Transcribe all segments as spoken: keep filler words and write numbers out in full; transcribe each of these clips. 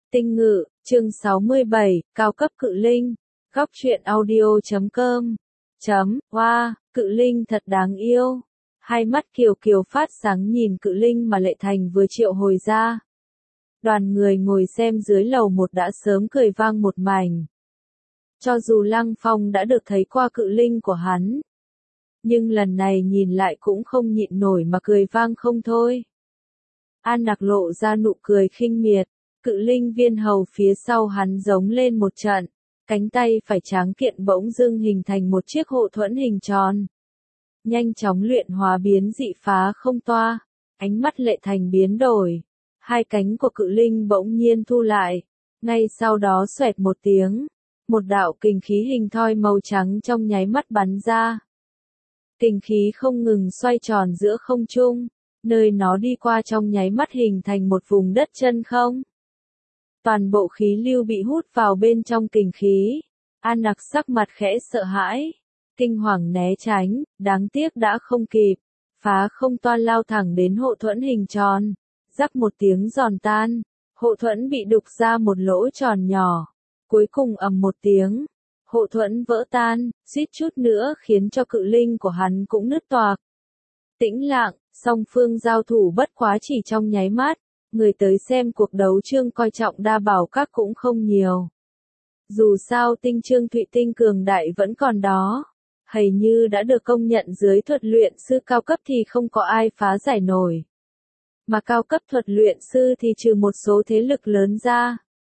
Tinh ngự, chương sáu mươi bảy, cao cấp cự linh. Góc truyện audio chấm com. Chấm, wow, cự linh thật đáng yêu. Hai mắt Kiều Kiều phát sáng nhìn cự linh mà Lệ Thành vừa triệu hồi ra. Đoàn người ngồi xem dưới lầu một đã sớm cười vang một mảnh. Cho dù Lăng Phong đã được thấy qua cự linh của hắn, nhưng lần này nhìn lại cũng không nhịn nổi mà cười vang không thôi. An Nặc lộ ra nụ cười khinh miệt, cự linh viên hầu phía sau hắn giống lên một trận, cánh tay phải tráng kiện bỗng dưng hình thành một chiếc hộ thuẫn hình tròn. Nhanh chóng luyện hóa biến dị phá không toa, ánh mắt Lệ Thành biến đổi, hai cánh của cự linh bỗng nhiên thu lại, ngay sau đó xoẹt một tiếng, một đạo kình khí hình thoi màu trắng trong nháy mắt bắn ra. Kình khí không ngừng xoay tròn giữa không trung, nơi nó đi qua trong nháy mắt hình thành một vùng đất chân không. Toàn bộ khí lưu bị hút vào bên trong kình khí. An Nặc sắc mặt khẽ sợ hãi, kinh hoàng né tránh, đáng tiếc đã không kịp. Phá không toa lao thẳng đến hộ thuẫn hình tròn, rắc một tiếng giòn tan, hộ thuẫn bị đục ra một lỗ tròn nhỏ. Cuối cùng ầm một tiếng, hộ thuẫn vỡ tan, suýt chút nữa khiến cho cự linh của hắn cũng nứt toạc. Tĩnh lặng, song phương giao thủ bất quá chỉ trong nháy mắt, người tới xem cuộc đấu trương coi trọng đa bảo các cũng không nhiều. Dù sao tinh trương thụy tinh cường đại vẫn còn đó, hầu như đã được công nhận dưới thuật luyện sư cao cấp thì không có ai phá giải nổi. Mà cao cấp thuật luyện sư thì trừ một số thế lực lớn ra,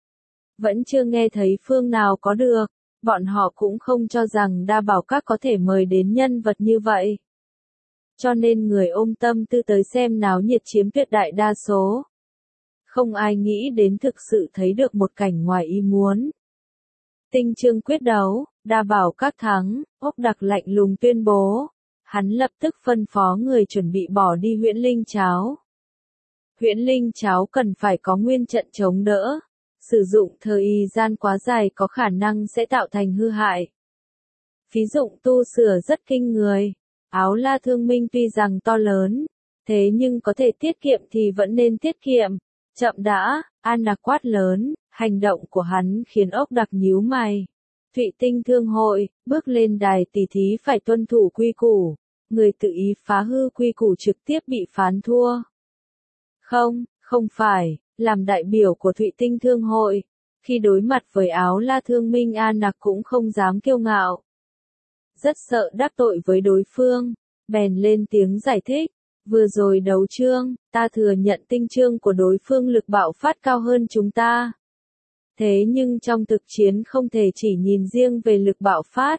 vẫn chưa nghe thấy phương nào có được, bọn họ cũng không cho rằng đa bảo các có thể mời đến nhân vật như vậy. Cho nên người ôm tâm tư tới xem náo nhiệt chiếm tuyệt đại đa số. Không ai nghĩ đến thực sự thấy được một cảnh ngoài ý muốn. Tinh trương quyết đấu, đa bảo các thắng, Ốc Đặc lạnh lùng tuyên bố. Hắn lập tức phân phó người chuẩn bị bỏ đi huyễn linh cháo. Huyễn linh cháo cần phải có nguyên trận chống đỡ. Sử dụng thời gian quá dài có khả năng sẽ tạo thành hư hại. Phí dụng tu sửa rất kinh người. Áo La Thương Minh tuy rằng to lớn, thế nhưng có thể tiết kiệm thì vẫn nên tiết kiệm. Chậm đã, An Nặc quát lớn, hành động của hắn khiến Ốc Đặc nhíu mày. Thụy Tinh Thương Hội, bước lên đài tỷ thí phải tuân thủ quy củ, người tự ý phá hư quy củ trực tiếp bị phán thua. Không, không phải, làm đại biểu của Thụy Tinh Thương Hội, khi đối mặt với Áo La Thương Minh An Nặc cũng không dám kiêu ngạo. Rất sợ đắc tội với đối phương, bèn lên tiếng giải thích. Vừa rồi đấu trương, ta thừa nhận tinh trương của đối phương lực bạo phát cao hơn chúng ta. Thế nhưng trong thực chiến không thể chỉ nhìn riêng về lực bạo phát.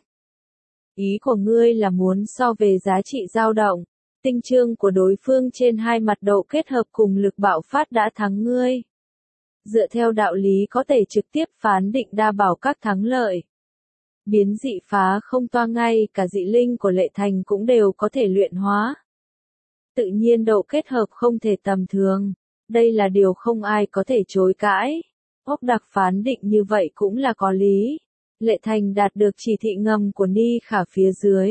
Ý của ngươi là muốn so về giá trị dao động, tinh trương của đối phương trên hai mặt độ kết hợp cùng lực bạo phát đã thắng ngươi. Dựa theo đạo lý có thể trực tiếp phán định đa bảo các thắng lợi. Biến dị phá không toa ngay cả dị linh của Lệ Thành cũng đều có thể luyện hóa. Tự nhiên độ kết hợp không thể tầm thường, đây là điều không ai có thể chối cãi. Ốc Đặc phán định như vậy cũng là có lý. Lệ Thành đạt được chỉ thị ngầm của Ni Khả phía dưới.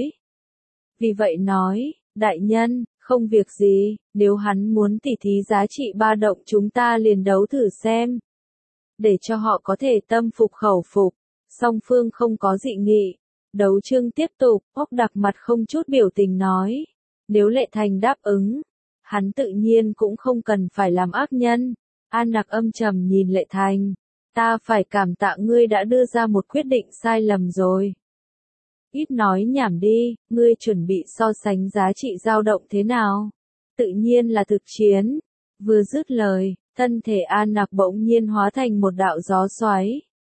Vì vậy nói, đại nhân, không việc gì, nếu hắn muốn tỉ thí giá trị ba động chúng ta liền đấu thử xem. Để cho họ có thể tâm phục khẩu phục, song phương không có dị nghị. Đấu trương tiếp tục, Ốc Đặc mặt không chút biểu tình nói. Nếu Lệ Thành đáp ứng, hắn tự nhiên cũng không cần phải làm ác nhân. An Nặc âm trầm nhìn Lệ Thành, ta phải cảm tạ ngươi đã đưa ra một quyết định sai lầm rồi. Ít nói nhảm đi, ngươi chuẩn bị so sánh giá trị dao động thế nào? Tự nhiên là thực chiến. Vừa dứt lời, thân thể An Nặc bỗng nhiên hóa thành một đạo gió xoáy.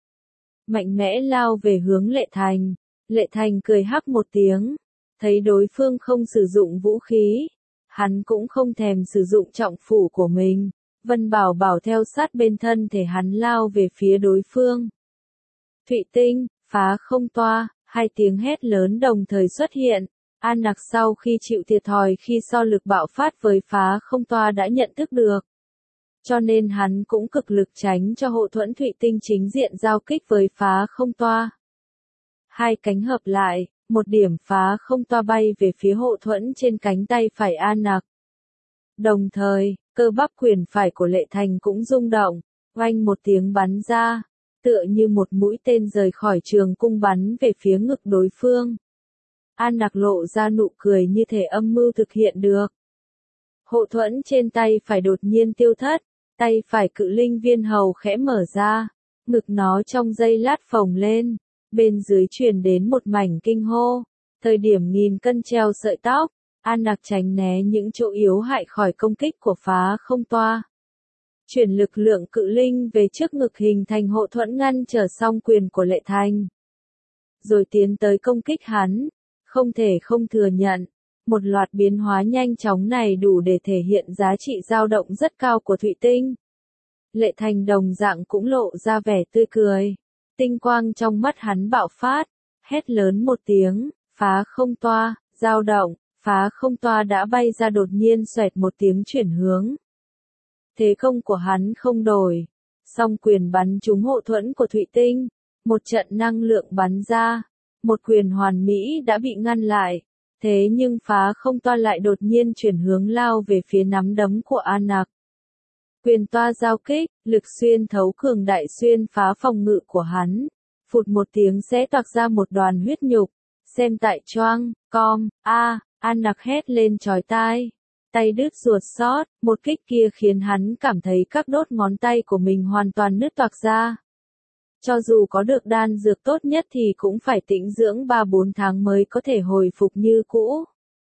Mạnh mẽ lao về hướng Lệ Thành. Lệ Thành cười hắc một tiếng. Thấy đối phương không sử dụng vũ khí, hắn cũng không thèm sử dụng trọng phủ của mình. Vân Bảo Bảo theo sát bên thân thể hắn lao về phía đối phương. Thụy Tinh, phá không toa, hai tiếng hét lớn đồng thời xuất hiện. An Nặc sau khi chịu thiệt thòi khi so lực bạo phát với phá không toa đã nhận thức được. Cho nên hắn cũng cực lực tránh cho hộ thuẫn Thụy Tinh chính diện giao kích với phá không toa. Hai cánh hợp lại. Một điểm phá không toa bay về phía hộ thuẫn trên cánh tay phải An Nặc. Đồng thời, cơ bắp quyền phải của Lệ Thành cũng rung động, oanh một tiếng bắn ra, tựa như một mũi tên rời khỏi trường cung bắn về phía ngực đối phương. An Nặc lộ ra nụ cười như thể âm mưu thực hiện được. Hộ thuẫn trên tay phải đột nhiên tiêu thất, tay phải cự linh viên hầu khẽ mở ra, ngực nó trong giây lát phồng lên, bên dưới truyền đến một mảnh kinh hô. Thời điểm nghìn cân treo sợi tóc, An Nặc tránh né những chỗ yếu hại khỏi công kích của phá không toa. Chuyển lực lượng cự linh về trước ngực hình thành hộ thuẫn ngăn trở song quyền của Lệ Thành. Rồi tiến tới công kích hắn, không thể không thừa nhận, một loạt biến hóa nhanh chóng này đủ để thể hiện giá trị dao động rất cao của Thụy Tinh. Lệ Thành đồng dạng cũng lộ ra vẻ tươi cười, tinh quang trong mắt hắn bạo phát, hét lớn một tiếng, phá không toa, dao động, phá không toa đã bay ra đột nhiên xoẹt một tiếng chuyển hướng. Thế công của hắn không đổi, song quyền bắn trúng hộ thuẫn của Thụy Tinh, một trận năng lượng bắn ra, một quyền hoàn mỹ đã bị ngăn lại, thế nhưng phá không toa lại đột nhiên chuyển hướng lao về phía nắm đấm của An Nặc. Quyền toa giao kích, lực xuyên thấu cường đại xuyên phá phòng ngự của hắn, phụt một tiếng xé toạc ra một đoàn huyết nhục, xem tại choang, com, a, An Nặc hét lên chói tai. Tay đứt ruột xót, một kích kia khiến hắn cảm thấy các đốt ngón tay của mình hoàn toàn nứt toạc ra. Cho dù có được đan dược tốt nhất thì cũng phải tĩnh dưỡng ba bốn tháng mới có thể hồi phục như cũ.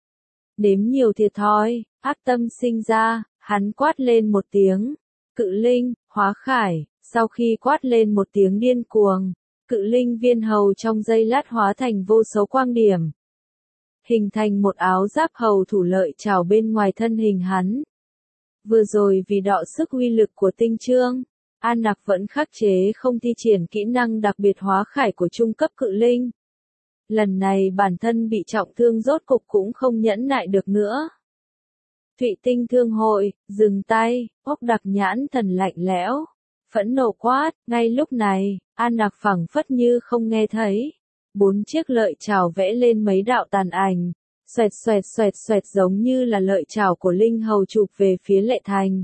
Nếm nhiều thiệt thòi, ác tâm sinh ra, hắn quát lên một tiếng, cự linh, hóa khải, sau khi quát lên một tiếng điên cuồng, cự linh viên hầu trong giây lát hóa thành vô số quang điểm. Hình thành một áo giáp hầu thủ lợi trảo bên ngoài thân hình hắn. Vừa rồi vì đọ sức uy lực của tinh chương, An Nặc vẫn khắc chế không thi triển kỹ năng đặc biệt hóa khải của trung cấp cự linh. Lần này bản thân bị trọng thương rốt cục cũng không nhẫn nại được nữa. Thụy Tinh thương hội, dừng tay, ốc đặc nhãn thần lạnh lẽo, phẫn nộ quát, ngay lúc này, An Nặc phẳng phất như không nghe thấy. Bốn chiếc lợi trảo vẽ lên mấy đạo tàn ảnh, xoẹt xoẹt xoẹt xoẹt giống như là lợi trảo của linh hầu chụp về phía Lệ Thành.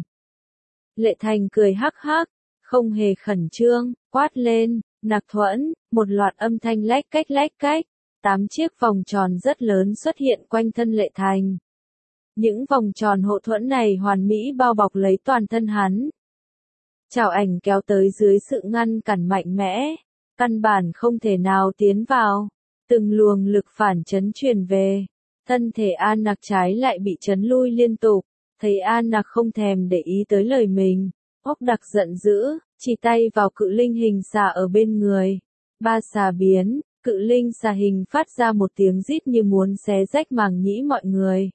Lệ Thành cười hắc hắc, không hề khẩn trương, quát lên, Nặc thuẫn, một loạt âm thanh lách cách lách cách, tám chiếc vòng tròn rất lớn xuất hiện quanh thân Lệ Thành. Những vòng tròn hộ thuẫn này hoàn mỹ bao bọc lấy toàn thân hắn. Trảo ảnh kéo tới dưới sự ngăn cản mạnh mẽ, căn bản không thể nào tiến vào, từng luồng lực phản chấn truyền về, thân thể An Nặc trái lại bị chấn lui liên tục, thấy An Nặc không thèm để ý tới lời mình, ốc đặc giận dữ, chỉ tay vào cự linh hình xà ở bên người, ba xà biến, cự linh xà hình phát ra một tiếng rít như muốn xé rách màng nhĩ mọi người.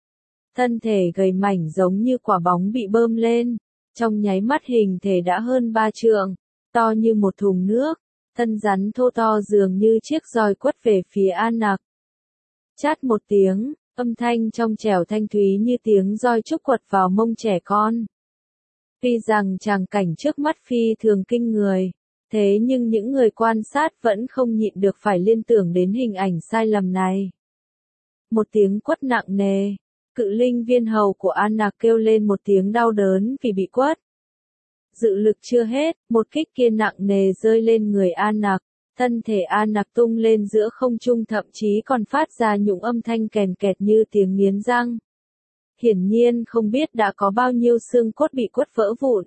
Thân thể gầy mảnh giống như quả bóng bị bơm lên, trong nháy mắt hình thể đã hơn ba trượng, to như một thùng nước. Thân rắn thô to dường như chiếc roi quất về phía An Nặc. Chát một tiếng, âm thanh trong trẻo thanh thúy như tiếng roi trúc quật vào mông trẻ con. Tuy rằng tràng cảnh trước mắt phi thường kinh người, thế nhưng những người quan sát vẫn không nhịn được phải liên tưởng đến hình ảnh sai lầm này. Một tiếng quất nặng nề, cự linh viên hầu của An Nặc kêu lên một tiếng đau đớn vì bị quất. Dự lực chưa hết, một kích kia nặng nề rơi lên người An Nặc, thân thể An Nặc tung lên giữa không trung thậm chí còn phát ra những âm thanh kèn kẹt như tiếng nghiến răng. Hiển nhiên không biết đã có bao nhiêu xương cốt bị quất vỡ vụn.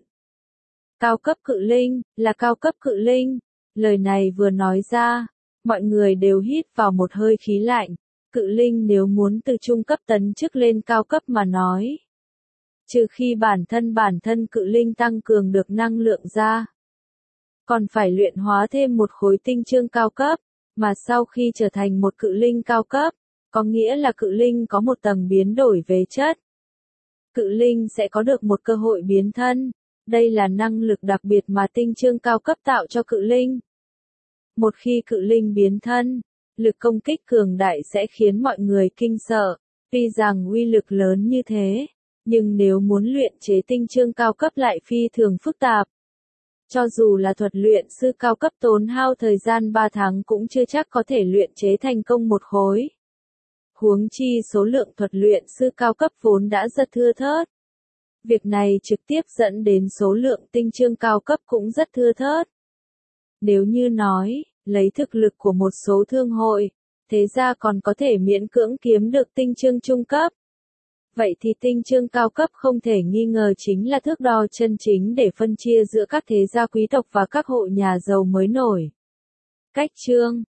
Cao cấp cự linh, là cao cấp cự linh, lời này vừa nói ra, mọi người đều hít vào một hơi khí lạnh, cự linh nếu muốn từ trung cấp tấn chức lên cao cấp mà nói. Trừ khi bản thân bản thân cự linh tăng cường được năng lượng ra. Còn phải luyện hóa thêm một khối tinh chương cao cấp, mà sau khi trở thành một cự linh cao cấp, có nghĩa là cự linh có một tầng biến đổi về chất. Cự linh sẽ có được một cơ hội biến thân, đây là năng lực đặc biệt mà tinh chương cao cấp tạo cho cự linh. Một khi cự linh biến thân, lực công kích cường đại sẽ khiến mọi người kinh sợ, tuy rằng uy lực lớn như thế. Nhưng nếu muốn luyện chế tinh chương cao cấp lại phi thường phức tạp. Cho dù là thuật luyện sư cao cấp tốn hao thời gian ba tháng cũng chưa chắc có thể luyện chế thành công một khối. Huống chi số lượng thuật luyện sư cao cấp vốn đã rất thưa thớt. Việc này trực tiếp dẫn đến số lượng tinh chương cao cấp cũng rất thưa thớt. Nếu như nói, lấy thực lực của một số thương hội, thế gia còn có thể miễn cưỡng kiếm được tinh chương trung cấp. Vậy thì tinh chương cao cấp không thể nghi ngờ chính là thước đo chân chính để phân chia giữa các thế gia quý tộc và các hộ nhà giàu mới nổi. Cách chương